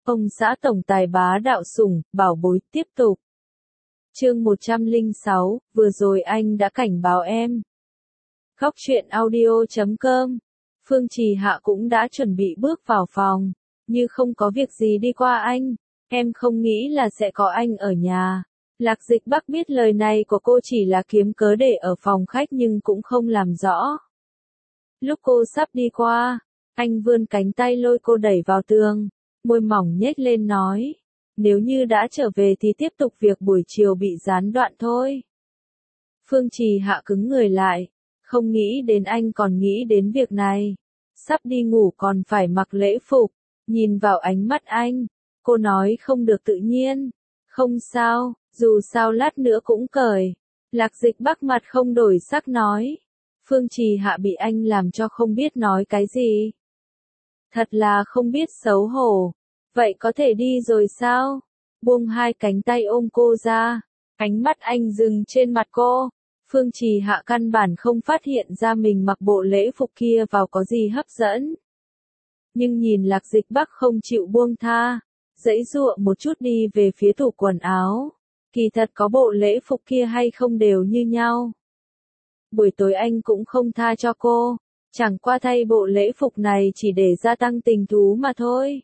Ông xã tổng tài bá đạo sủng, bảo bối tiếp tục. Chương 106, vừa rồi anh đã cảnh báo em. Góc truyện audio.com. Phương Trì Hạ cũng đã chuẩn bị bước vào phòng, như không có việc gì đi qua anh. Em không nghĩ là sẽ có anh ở nhà. Lạc Dịch Bắc biết lời này của cô chỉ là kiếm cớ để ở phòng khách nhưng cũng không làm rõ. Lúc cô sắp đi qua, anh vươn cánh tay lôi cô đẩy vào tường, môi mỏng nhếch lên nói, nếu như đã trở về thì tiếp tục việc buổi chiều bị gián đoạn thôi. Phương Trì Hạ cứng người lại, không nghĩ đến anh còn nghĩ đến việc này. Sắp đi ngủ còn phải mặc lễ phục, nhìn vào ánh mắt anh, cô nói không được tự nhiên. Không sao, dù sao lát nữa cũng cởi. Lạc Dịch Bắc mặt không đổi sắc nói. Phương Trì Hạ bị anh làm cho không biết nói cái gì. Thật là không biết xấu hổ. Vậy có thể đi rồi sao? Buông hai cánh tay ôm cô ra. Ánh mắt anh dừng trên mặt cô. Phương Trì Hạ căn bản không phát hiện ra mình mặc bộ lễ phục kia vào có gì hấp dẫn. Nhưng nhìn Lạc Dịch Bắc không chịu buông tha, giãy giụa một chút đi về phía tủ quần áo. Kỳ thật có bộ lễ phục kia hay không đều như nhau. Buổi tối anh cũng không tha cho cô, chẳng qua thay bộ lễ phục này chỉ để gia tăng tình thú mà thôi.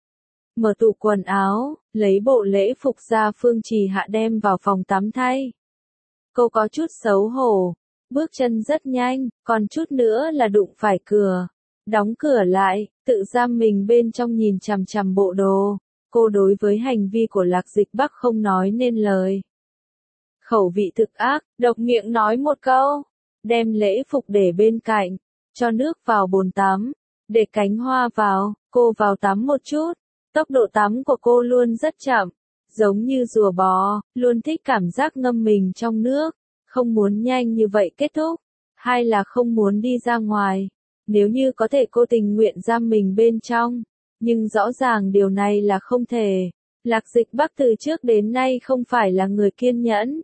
Mở tủ quần áo, lấy bộ lễ phục ra, Phương Trì Hạ đem vào phòng tắm thay. Cô có chút xấu hổ, bước chân rất nhanh, còn chút nữa là đụng phải cửa. Đóng cửa lại, tự giam mình bên trong nhìn chằm chằm bộ đồ. Cô đối với hành vi của Lạc Dịch Bắc không nói nên lời. Khẩu vị thực ác, độc miệng nói một câu, đem lễ phục để bên cạnh, cho nước vào bồn tắm, để cánh hoa vào, cô vào tắm một chút. Tốc độ tắm của cô luôn rất chậm, giống như rùa bò, luôn thích cảm giác ngâm mình trong nước, không muốn nhanh như vậy kết thúc, hay là không muốn đi ra ngoài. Nếu như có thể cô tình nguyện giam mình bên trong, nhưng rõ ràng điều này là không thể. Lạc Dịch Bắc từ trước đến nay không phải là người kiên nhẫn.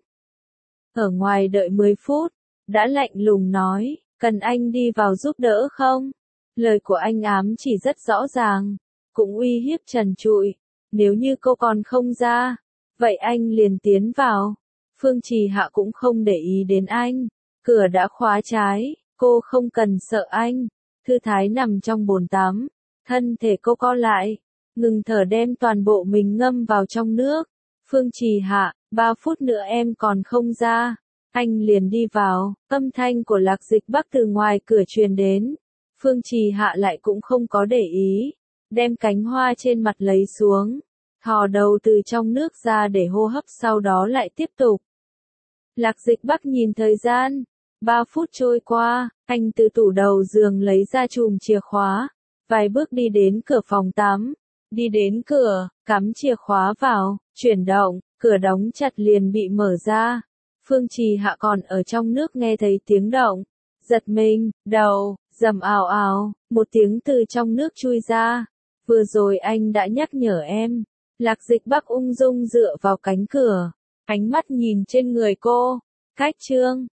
Ở ngoài đợi 10 phút, đã lạnh lùng nói, cần anh đi vào giúp đỡ không? Lời của anh ám chỉ rất rõ ràng, cũng uy hiếp trần trụi. Nếu như cô còn không ra, vậy anh liền tiến vào. Phương Trì Hạ cũng không để ý đến anh, cửa đã khóa trái, cô không cần sợ anh. Thư thái nằm trong bồn tắm, thân thể cô co lại, ngừng thở đem toàn bộ mình ngâm vào trong nước. Phương Trì Hạ, 3 phút nữa em còn không ra. Anh liền đi vào, âm thanh của Lạc Dịch Bắc từ ngoài cửa truyền đến. Phương Trì Hạ lại cũng không có để ý, đem cánh hoa trên mặt lấy xuống, thò đầu từ trong nước ra để hô hấp, sau đó lại tiếp tục. Lạc Dịch Bắc nhìn thời gian, 3 phút trôi qua, anh từ tủ đầu giường lấy ra chùm chìa khóa, vài bước đi đến cửa phòng tắm, đi đến cửa, cắm chìa khóa vào, chuyển động, cửa đóng chặt liền bị mở ra. Phương Trì Hạ còn ở trong nước nghe thấy tiếng động, giật mình, đầu, rầm ào ào, một tiếng từ trong nước chui ra. Vừa rồi anh đã nhắc nhở em. Lạc Dịch Bắc ung dung dựa vào cánh cửa, ánh mắt nhìn trên người cô. Cách chương